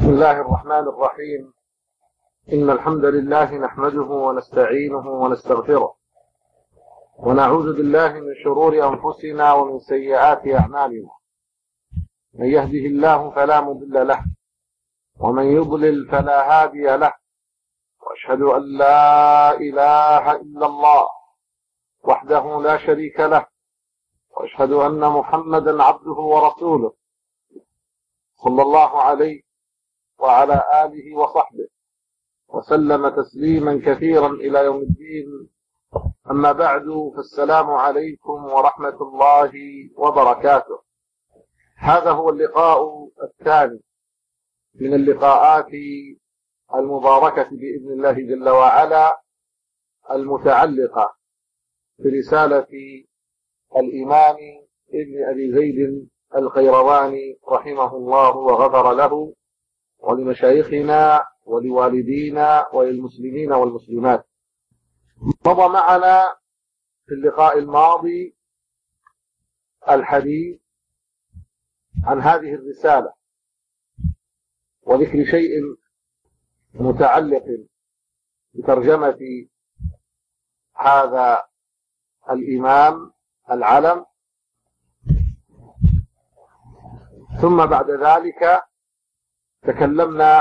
بسم الله الرحمن الرحيم. إن الحمد لله نحمده ونستعينه ونستغفره ونعوذ بالله من شرور أنفسنا ومن سيئات أعمالنا. من يهده الله فلا مضل له ومن يضلل فلا هادي له، وأشهد أن لا إله إلا الله وحده لا شريك له، وأشهد أن محمدا عبده ورسوله صلى الله عليه وعلى آله وصحبه وسلم تسليما كثيرا إلى يوم الدين. أما بعد، فالسلام عليكم ورحمة الله وبركاته. هذا هو اللقاء الثاني من اللقاءات المباركة بإذن الله جل وعلا، المتعلقة برسالة الإمام ابن أبي زيد القيرواني رحمه الله وغفر له ولمشايخنا ولوالدينا وللمسلمين والمسلمات. مضى معنا في اللقاء الماضي الحديث عن هذه الرسالة وذكر شيء متعلق بترجمة هذا الإمام العلم، ثم بعد ذلك تكلمنا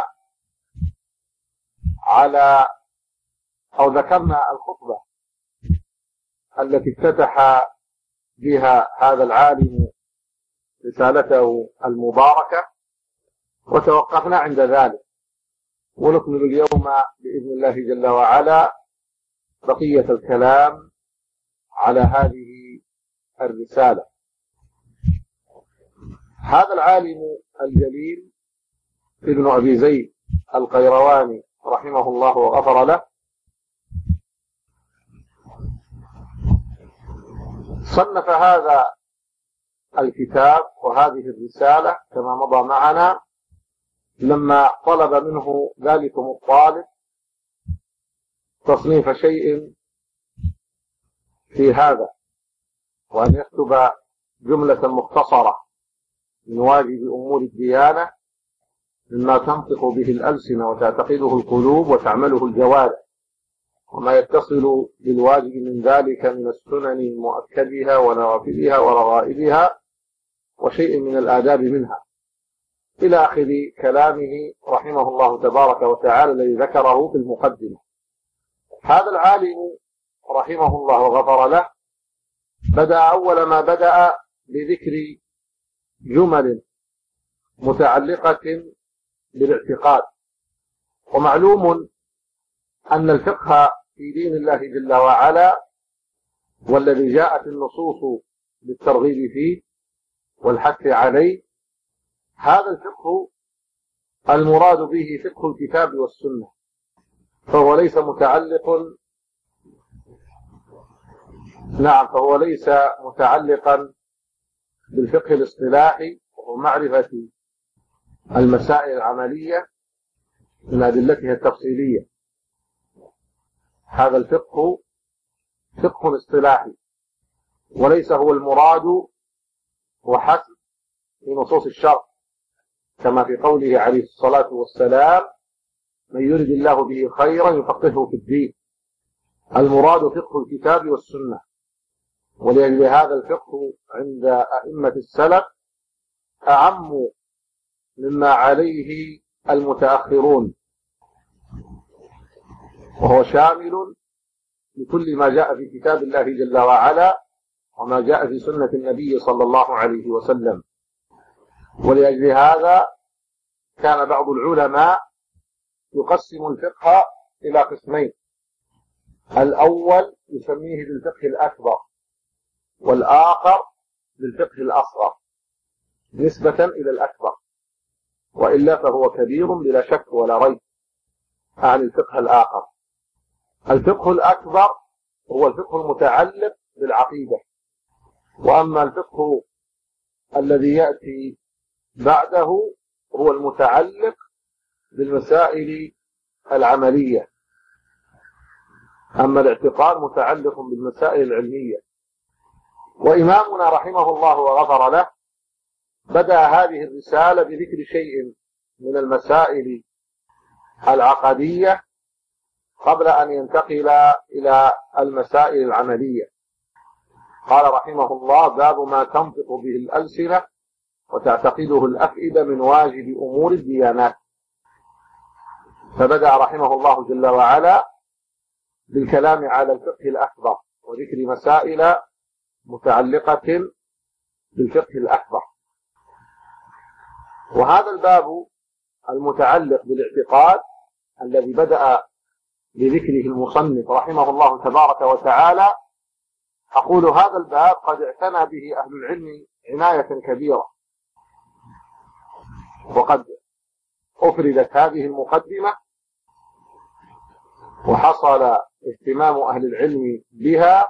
على أو ذكرنا الخطبة التي افتتح بها هذا العالم رسالته المباركة، وتوقفنا عند ذلك، ونكمل اليوم بإذن الله جل وعلا بقية الكلام على هذه الرسالة. هذا العالم الجليل ابن أبي زيد القيرواني رحمه الله وغفر له صنف هذا الكتاب وهذه الرسالة كما مضى معنا لما طلب منه ذلكم الطالب تصنيف شيء في هذا، وأن يكتب جملة مختصرة من واجب أمور الديانة مما تنطق به الألسنة وتعتقده القلوب وتعمله الجوارح، وما يتصل بالواجب من ذلك من السنن مؤكدها ونوافلها ورغائبها وشيء من الآداب منها، إلى آخر كلامه رحمه الله تبارك وتعالى الذي ذكره في المقدمة. هذا العالم رحمه الله وغفر له بدأ أول ما بدأ بذكر جمل متعلقة بالاعتقاد. ومعلوم أن الفقه في دين الله جل وعلا والذي جاءت النصوص بالترغيب فيه والحث عليه، هذا الفقه المراد به فقه الكتاب والسنة، فهو ليس متعلقا بالفقه الاصطلاحي وهو معرفة المسائل العملية من أدلتها التفصيلية. هذا الفقه فقه اصطلاحي وليس هو المراد وحسب في نصوص الشرع، كما في قوله عليه الصلاة والسلام: من يرد الله به خيرا يفقهه في الدين. المراد فقه الكتاب والسنة، ولأجل هذا الفقه عند أئمة السلف أعم مما عليه المتأخرون، وهو شامل لكل ما جاء في كتاب الله جل وعلا وما جاء في سنة النبي صلى الله عليه وسلم. ولأجل هذا كان بعض العلماء يقسم الفقه إلى قسمين: الأول يسميه بالفقه الأكبر، والآخر بالفقه الأصغر نسبة إلى الأكبر، وإلا فهو كبير بلا شك ولا ريب عن الفقه الآخر. الفقه الأكبر هو الفقه المتعلق بالعقيدة، وأما الفقه الذي يأتي بعده هو المتعلق بالمسائل العملية. أما الاعتقاد متعلق بالمسائل العلمية. وإمامنا رحمه الله وغفر له بدأ هذه الرسالة بذكر شيء من المسائل العقدية قبل أن ينتقل إلى المسائل العملية. قال رحمه الله: باب ما تنطق به الألسنة وتعتقده الأفئدة من واجب أمور الديانات. فبدأ رحمه الله جل وعلا بالكلام على الفقه الأكبر وذكر مسائل متعلقة بالفقه الأكبر. وهذا الباب المتعلق بالاعتقاد الذي بدأ بذكره المصنف رحمه الله تبارك وتعالى، أقول هذا الباب قد اعتنى به أهل العلم عناية كبيرة، وقد أفردت هذه المقدمة وحصل اهتمام أهل العلم بها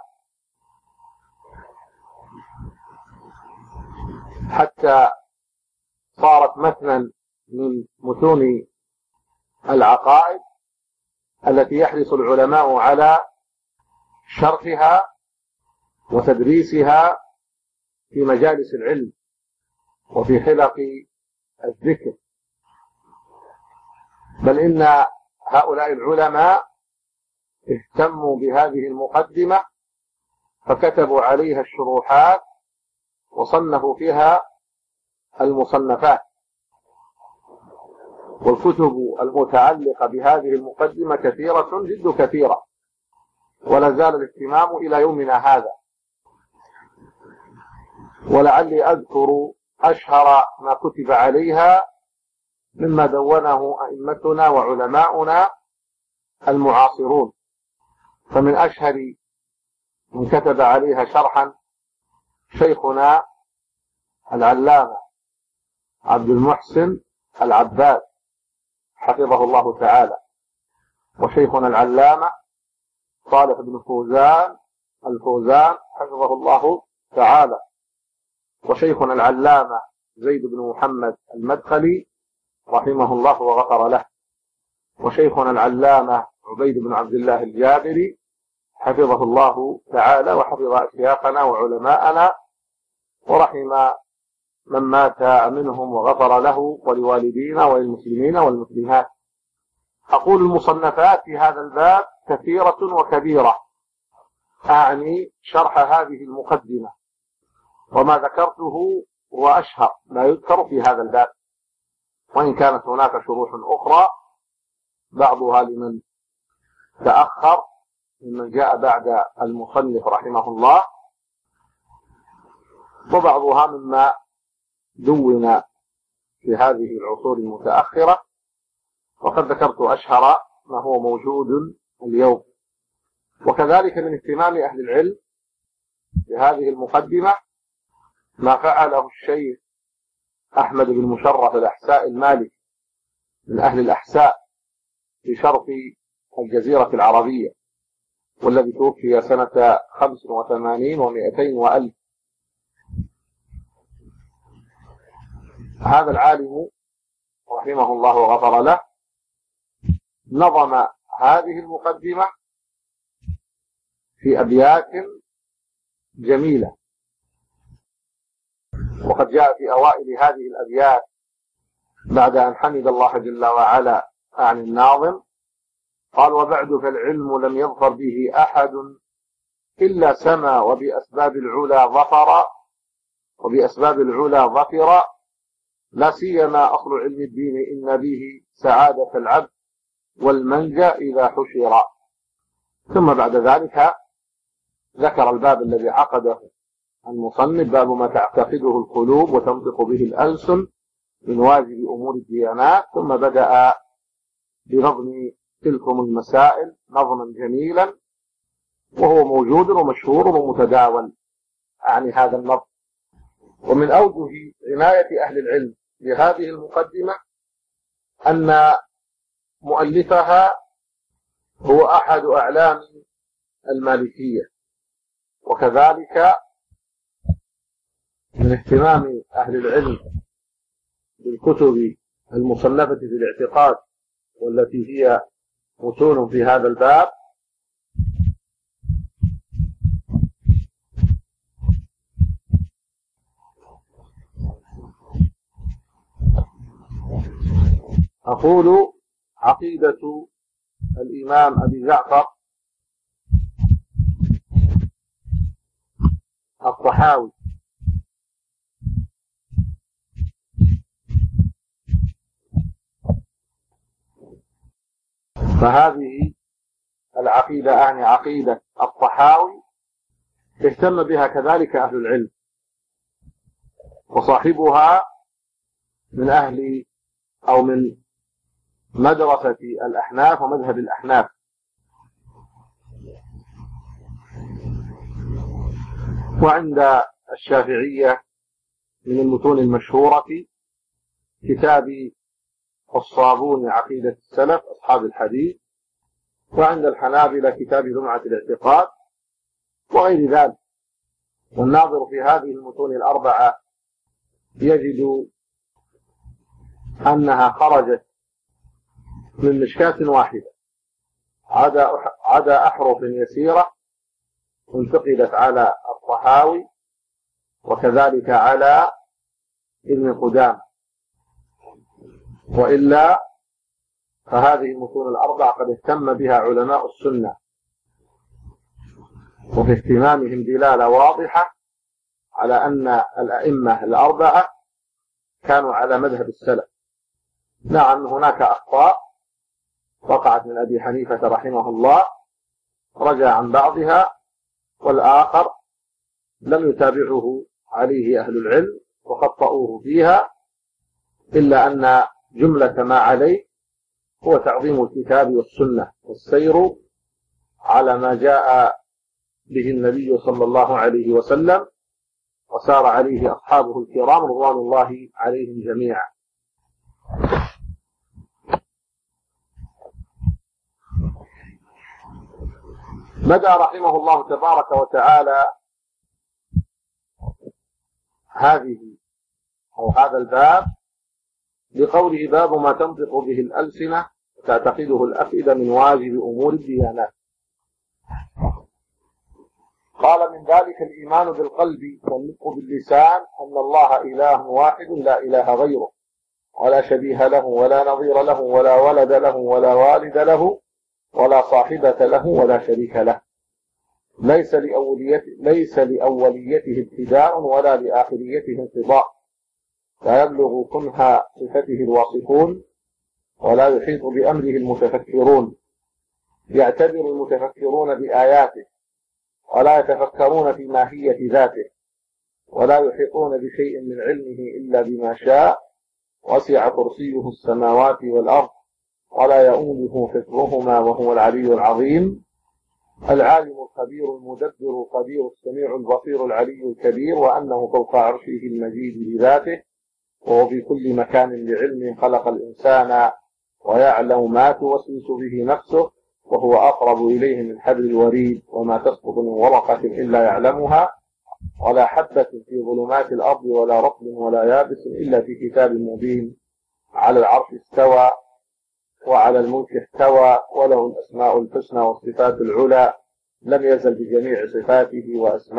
حتى صارت متنا من متون العقائد التي يحرص العلماء على شرحها وتدريسها في مجالس العلم وفي حلق الذكر. بل إن هؤلاء العلماء اهتموا بهذه المقدمة فكتبوا عليها الشروحات وصنفوا فيها المصنفات، والكتب المتعلقة بهذه المقدمة كثيرة جد كثيرة، ولا زال الاهتمام إلى يومنا هذا. ولعلي أذكر أشهر ما كتب عليها مما دونه أئمتنا وعلماؤنا المعاصرون. فمن أشهر من كتب عليها شرحا شيخنا العلامة عبد المحسن العباد حفظه الله تعالى، وشيخنا العلامة صالح بن الفوزان حفظه الله تعالى، وشيخنا العلامة زيد بن محمد المدخلي رحمه الله وغفر له، وشيخنا العلامة عبيد بن عبد الله الجابري حفظه الله تعالى وحفظ أشياخنا وعلماءنا ورحم من مات منهم وغفر له ولوالدينا وللمسلمين والمسلمات. أقول المصنفات في هذا الباب كثيرة وكبيرة، أعني شرح هذه المقدمة، وما ذكرته هو أشهر ما يذكر في هذا الباب، وإن كانت هناك شروح أخرى بعضها لمن تأخر ممن جاء بعد المصنف رحمه الله، وبعضها مما دون في هذه العصور المتأخرة، وقد ذكرت أشهر ما هو موجود اليوم. وكذلك من اهتمام أهل العلم بهذه المقدمة ما فعله الشيخ أحمد بن مشرف الأحساء المالكي من أهل الأحساء في شرق الجزيرة العربية، والذي توفي سنة 85 و200 وألف. هذا العالم رحمه الله وغفر له نظم هذه المقدمة في أبيات جميلة، وقد جاء في أوائل هذه الأبيات بعد أن حمد الله جل وعلا عن الناظم قال: وبعد فالعلم لم يظفر به أحد إلا سما وبأسباب العلا ظفر لا سيما أصل علم الدين إن به سعادة العبد والمنجى إذا حشر. ثم بعد ذلك ذكر الباب الذي عقده المصنف: باب ما تعتقده القلوب وتنطق به الألسن من واجب أمور الديانات. ثم بدأ بنظم تلكم المسائل نظما جميلا، وهو موجود ومشهور ومتداول عن هذا النظم. ومن أوجه عناية أهل العلم بهذه المقدمة أن مؤلفها هو أحد أعلام المالكية، وكذلك من اهتمام أهل العلم بالكتب المصنفة في الاعتقاد والتي هي متون في هذا الباب أقول عقيدة الإمام أبي جعفر الطحاوي فهذه العقيدة يعني عقيدة الطحاوي اهتم بها كذلك أهل العلم، وصاحبها من أهل أو من مدرسة الأحناف ومذهب الأحناف. وعند الشافعية من المتون المشهورة كتاب الصابون عقيدة السلف أصحاب الحديث، وعند الحنابلة كتاب لمعة الاعتقاد وغير ذلك. والناظر في هذه المتون الأربعة يجد أنها خرجت من مشكاة واحدة عدا أحرف يسيرة انتقدت على الطحاوي وكذلك على ابن قدامة، وإلا فهذه المتون الأربعة قد اهتم بها علماء السنة، وفي اهتمامهم دلالة واضحة على أن الأئمة الأربعة كانوا على مذهب السلف. نعم هناك أخطاء وقعت من أبي حنيفة رحمه الله رجع عن بعضها، والآخر لم يتابعه عليه أهل العلم وخطأوه فيها، إلا أن جملة ما عليه هو تعظيم الكتاب والسنة والسير على ما جاء به النبي صلى الله عليه وسلم وسار عليه أصحابه الكرام رضوان الله عليهم جميعا. بدأ رحمه الله تبارك وتعالى هذا الباب بقوله: باب ما تنطق به الألسنة وتعتقده الأفئدة من واجب أمور الديانات. قال: من ذلك الإيمان بالقلب والنطق باللسان أن الله إله واحد لا إله غيره، ولا شبيه له ولا نظير له ولا ولد له ولا والد له ولا صاحبة له ولا شريك له، ليس لأوليته ابتداء ولا لآخريته انقضاء، لا يبلغ كنه صفته الواصفون ولا يحيط بأمره المتفكرون، يعتبر المتفكرون بآياته ولا يتفكرون في ماهية ذاته، ولا يحيطون بشيء من علمه إلا بما شاء، وسع كرسيه السماوات والأرض ولا يؤوده حفظهما وهو العلي العظيم، العالم الخبير المدبر القدير السميع البصير العلي الكبير، وأنه فوق عرشه المجيد بذاته، وهو في كل مكان بعلمه، خلق الإنسان ويعلم ما توسوس به نفسه، وهو أقرب إليه من حبل الوريد، وما تسقط من ورقة إلا يعلمها، ولا حبة في ظلمات الأرض ولا رطب ولا يابس إلا في كتاب مبين، على العرش استوى وعلى الملك استوى، وله الأسماء الحسنى والصفات العلى، لم يزل بجميع صفاته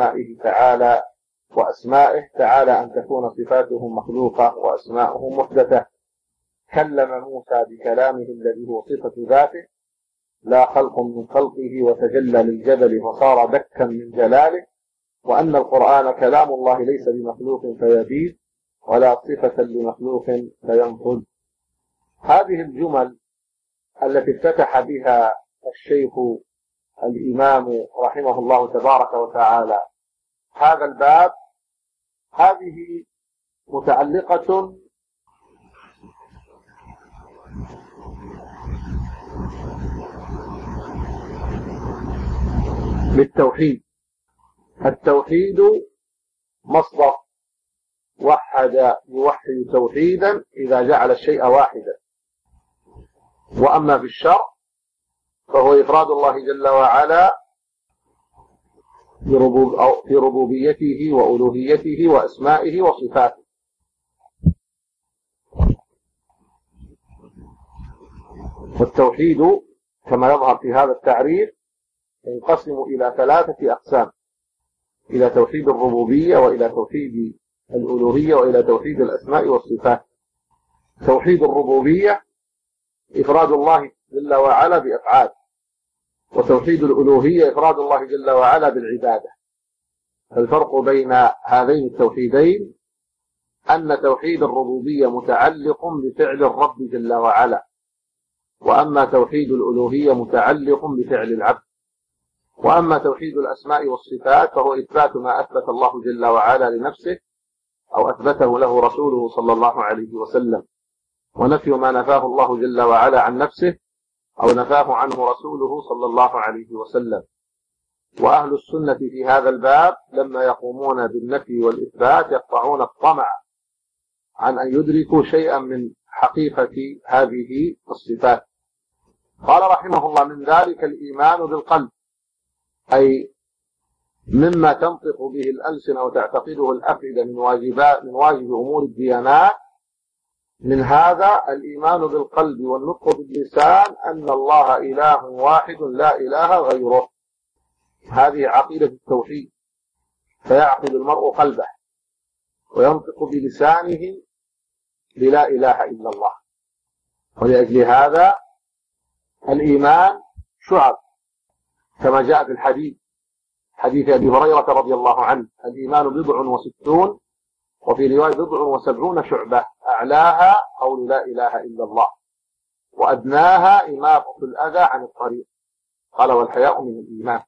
وأسمائه تعالى أن تكون صفاته مخلوقة وأسماؤه محدثة. كلم موسى بكلامه الذي هو صفة ذاته، لا خلق من خلقه، وتجلى للجبل فصار دكا من جلاله، وأن القرآن كلام الله ليس بمخلوق فيبيد ولا صفة لمخلوق فينفذ. هذه الجمل التي افتتح بها الشيخ الإمام رحمه الله تبارك وتعالى هذا الباب، هذه متعلقة بالتوحيد. التوحيد مصدر وحد يوحد توحيدا إذا جعل الشيء واحدا، وأما في الشرع فهو إفراد الله جل وعلا في ربوبيته وألوهيته وأسمائه وصفاته. والتوحيد كما يظهر في هذا التعريف ينقسم إلى 3 أقسام: إلى توحيد الربوبية، وإلى توحيد الألوهية، وإلى توحيد الأسماء والصفات. توحيد الربوبية إفراد الله جل وعلا بأفعال، وتوحيد الألوهية إفراد الله جل وعلا بالعبادة. الفرق بين هذين التوحيدين أن توحيد الربوبية متعلق بفعل الرب جل وعلا، وأما توحيد الألوهية متعلق بفعل العبد. وأما توحيد الأسماء والصفات فهو إثبات ما أثبت الله جل وعلا لنفسه أو أثبته له رسوله صلى الله عليه وسلم، ونفي ما نفاه الله جل وعلا عن نفسه أو نفاه عنه رسوله صلى الله عليه وسلم. وأهل السنة في هذا الباب لما يقومون بالنفي والإثبات يقطعون الطمع عن أن يدركوا شيئا من حقيقة هذه الصفات. قال رحمه الله: من ذلك الإيمان بالقلب، أي مما تنطق به الألسنة وتعتقده الأفئدة من واجب أمور الديانات. من هذا الإيمان بالقلب والنطق باللسان أن الله إله واحد لا إله غيره. هذه عقيدة التوحيد. فيعقد المرء قلبه وينطق بلسانه بلا إله إلا الله. ولأجل هذا الإيمان شعب، كما جاء في حديث أبي هريرة رضي الله عنه: الإيمان 69 وفي رواية 70 شعبة، أعلاها قول لا إله إلا الله، وأدناها إماطة الأذى عن الطريق. قال: والحياء من الإيمان.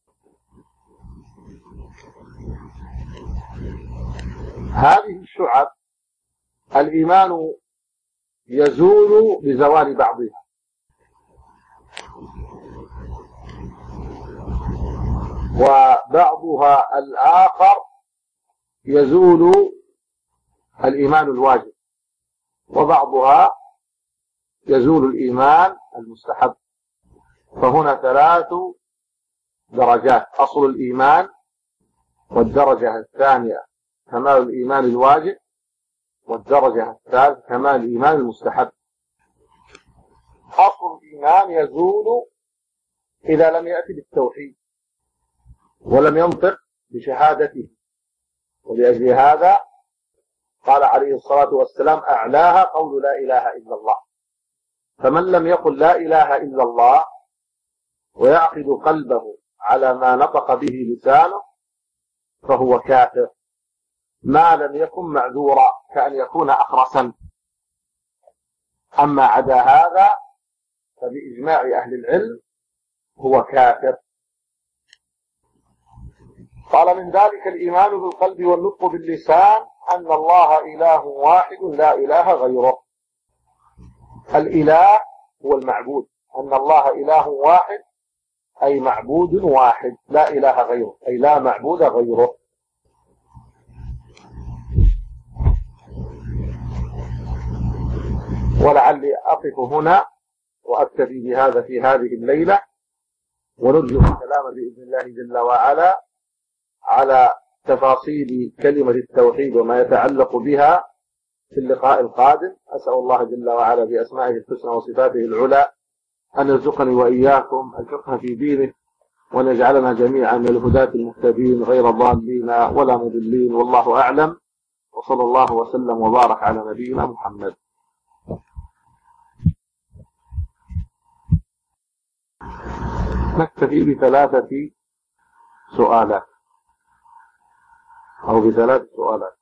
هذه الشعب الإيمان يزول بزوال بعضها، وبعضها الآخر يزول الإيمان الواجب، وبعضها يزول الإيمان المستحب. فهنا 3 درجات: أصل الإيمان، والدرجة الثانية كمال الإيمان الواجب، والدرجة الثالثة كمال الإيمان المستحب. أصل الإيمان يزول إذا لم يأتي بالتوحيد ولم ينطق بشهادته، ولأجل هذا قال عليه الصلاة والسلام: أعلاها قول لا إله إلا الله. فمن لم يقل لا إله إلا الله ويعقد قلبه على ما نطق به لسانه فهو كافر، ما لم يكن معذورا كأن يكون أخرسا. أما عدا هذا فبإجماع أهل العلم هو كافر. قال: من ذلك الإيمان بالقلب والنطق باللسان أن الله إله واحد لا إله غيره. الإله هو المعبود، أن الله إله واحد أي معبود واحد لا إله غيره، أي لا معبود غيره. ولعلي أقف هنا وأكتفي بهذا في هذه الليلة، ونرجو الكلام بإذن الله جل وعلا على تفاصيل كلمة التوحيد وما يتعلق بها في اللقاء القادم. أسأل الله جل وعلا بأسمائه الحسنى وصفاته العلى أن يرزقني وإياكم الفقه في دينه، وأن يجعلنا جميعا من الهداة المهتدين غير ضالين ولا مضلين، والله أعلم، وصلى الله وسلم وبارك على نبينا محمد. نكتفي ب3 سؤالات أو ب3 سؤالات.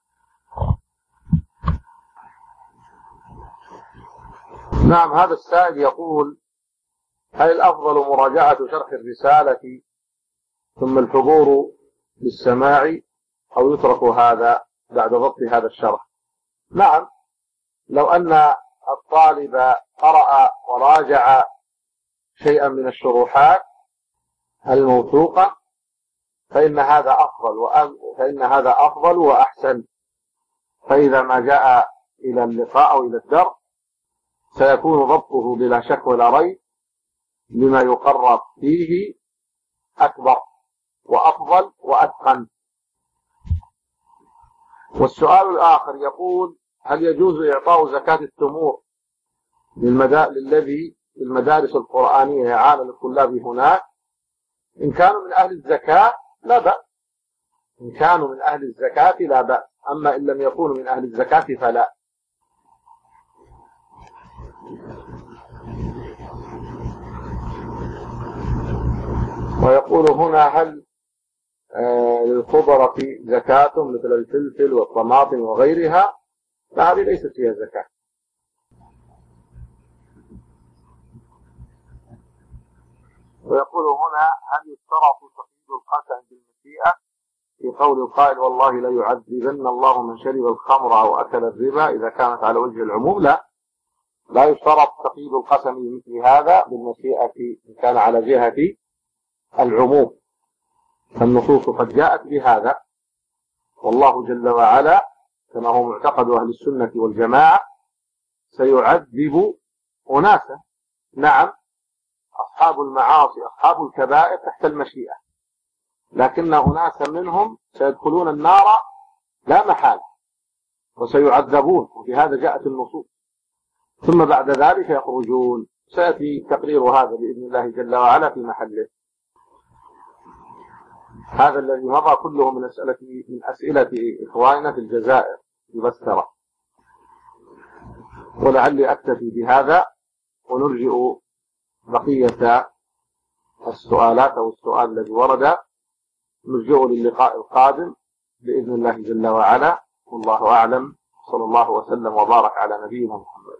نعم، هذا السائل يقول: هل الأفضل مراجعة شرح الرسالة ثم الحضور للسماع أو يترك هذا بعد ضبط هذا الشرح؟ نعم، لو أن الطالب قرأ وراجع شيئا من الشروحات الموثوقة فإن هذا أفضل وأحسن. فإذا ما جاء إلى اللقاء أو إلى الدرس سيكون ضبطه بلا شك ولا ريب لما يقرر فيه أكبر وأفضل وأتقن. والسؤال الآخر يقول: هل يجوز إعطاء زكاة التمور للمدارس القرآنية إعانة للطلاب هناك؟ إن كانوا من أهل الزكاة لا بأس، إن كانوا من أهل الزكاة لا بأس، أما إن لم يكونوا من أهل الزكاة فلا. يقول هنا هل للخضرة زكاة مثل الفلفل والطماطم وغيرها؟ فهذه ليست فيها زكاة. ويقول هنا هل يشترط تقييد القسم بالمشيئة في قول القائل والله لا يعذبن الله من شرب الخمر أو أكل الربا إذا كانت على وجه العموم؟ لا يشترط تقييد القسم بمثل هذا بالمشيئة إن كان على جهة العموم، فالنصوص قد جاءت بهذا، والله جل وعلا كما هو معتقد أهل السنة والجماعة سيعذب أناسا، نعم أصحاب المعاصي أصحاب الكبائر تحت المشيئة، لكن أناسا منهم سيدخلون النار لا محالة وسيعذبون، وبهذا جاءت النصوص، ثم بعد ذلك يخرجون. سيأتي تقرير هذا بإذن الله جل وعلا في محله. هذا الذي مضى كله من أسئلة إخواننا في الجزائر يبسره، ولعلي أكتفي بهذا ونرجئ بقية السؤالات أو السؤال الذي ورد نرجئه للقاء القادم بإذن الله جل وعلا، والله أعلم. صلى الله وسلم وبارك على نبينا محمد.